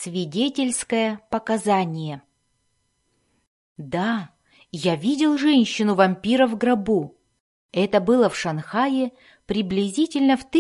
Свидетельское показание. Да, я видел женщину-вампира в гробу. Это было в Шанхае приблизительно в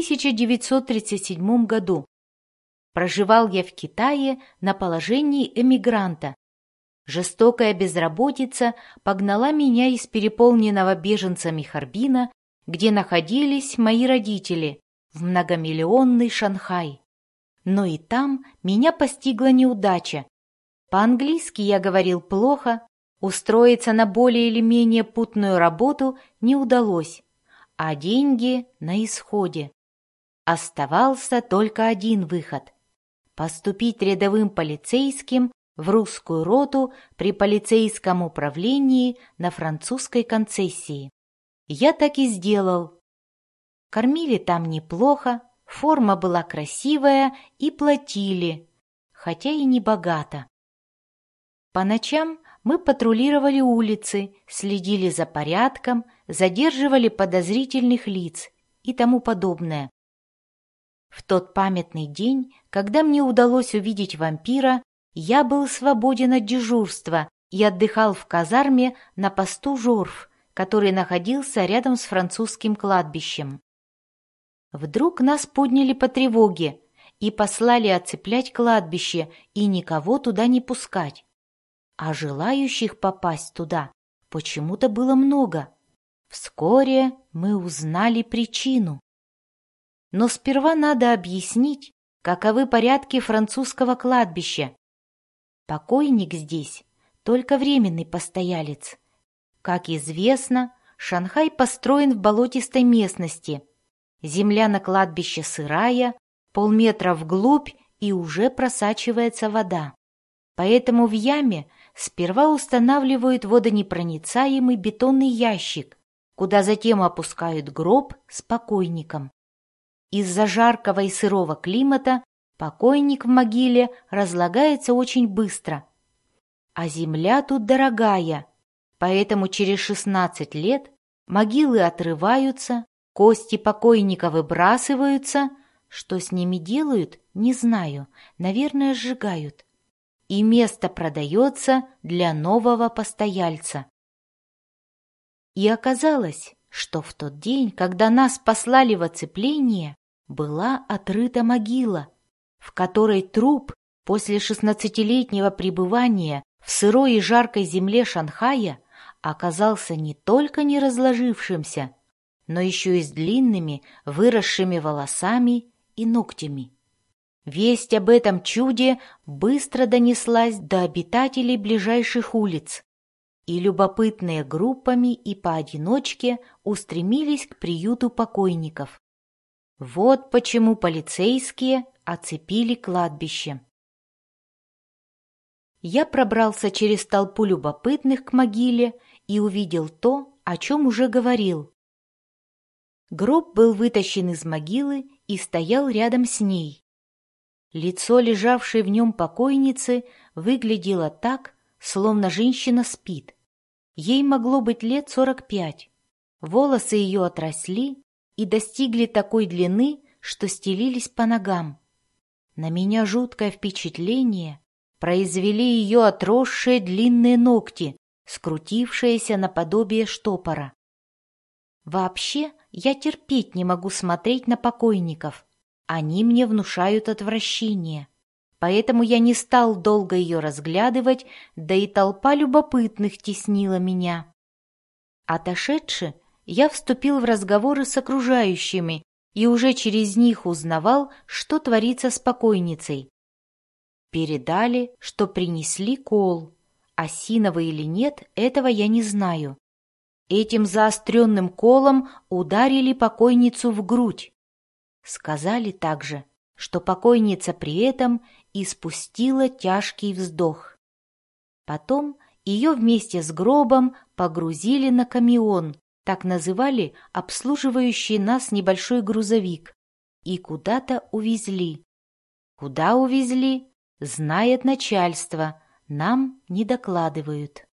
1937 году. Проживал я в Китае на положении эмигранта. Жестокая безработица погнала меня из переполненного беженцами Харбина, где находились мои родители, в многомиллионный Шанхай. Но и там меня постигла неудача. По-английски я говорил плохо, устроиться на более или менее путную работу не удалось, а деньги на исходе. Оставался только один выход – поступить рядовым полицейским в русскую роту при полицейском управлении на французской концессии. Я так и сделал. Кормили там неплохо, форма была красивая и платили, хотя и не богато. По ночам мы патрулировали улицы, следили за порядком, задерживали подозрительных лиц и тому подобное. В тот памятный день, когда мне удалось увидеть вампира, я был свободен от дежурства и отдыхал в казарме на посту Жорф, который находился рядом с французским кладбищем. Вдруг нас подняли по тревоге и послали оцеплять кладбище и никого туда не пускать. А желающих попасть туда почему-то было много. Вскоре мы узнали причину. Но сперва надо объяснить, каковы порядки французского кладбища. Покойник здесь только временный постоялец. Как известно, Шанхай построен в болотистой местности. Земля на кладбище сырая, полметра вглубь и уже просачивается вода. Поэтому в яме сперва устанавливают водонепроницаемый бетонный ящик, куда затем опускают гроб с покойником. Из-за жаркого и сырого климата покойник в могиле разлагается очень быстро. А земля тут дорогая, поэтому через 16 лет могилы отрываются, кости покойника выбрасываются. Что с ними делают, не знаю, наверное, сжигают. И место продается для нового постояльца. И оказалось, что в тот день, когда нас послали в оцепление, была отрыта могила, в которой труп после 16-летнего пребывания в сырой и жаркой земле Шанхая оказался не только не разложившимся, но еще и с длинными выросшими волосами и ногтями. Весть об этом чуде быстро донеслась до обитателей ближайших улиц, и любопытные группами и поодиночке устремились к приюту покойников. Вот почему полицейские оцепили кладбище. Я пробрался через толпу любопытных к могиле и увидел то, о чем уже говорил. Гроб был вытащен из могилы и стоял рядом с ней. Лицо лежавшей в нем покойницы выглядело так, словно женщина спит. Ей могло быть лет 45. Волосы ее отросли и достигли такой длины, что стелились по ногам. На меня жуткое впечатление произвели ее отросшие длинные ногти, скрутившиеся наподобие штопора. Вообще, я терпеть не могу смотреть на покойников. Они мне внушают отвращение. Поэтому я не стал долго ее разглядывать, да и толпа любопытных теснила меня. Отошедши, я вступил в разговоры с окружающими и уже через них узнавал, что творится с покойницей. Передали, что принесли кол. Осиновый или нет, этого я не знаю. Этим заостренным колом ударили покойницу в грудь. Сказали также, что покойница при этом испустила тяжкий вздох. Потом ее вместе с гробом погрузили на камион, так называли обслуживающий нас небольшой грузовик, и куда-то увезли. Куда увезли, знает начальство, нам не докладывают.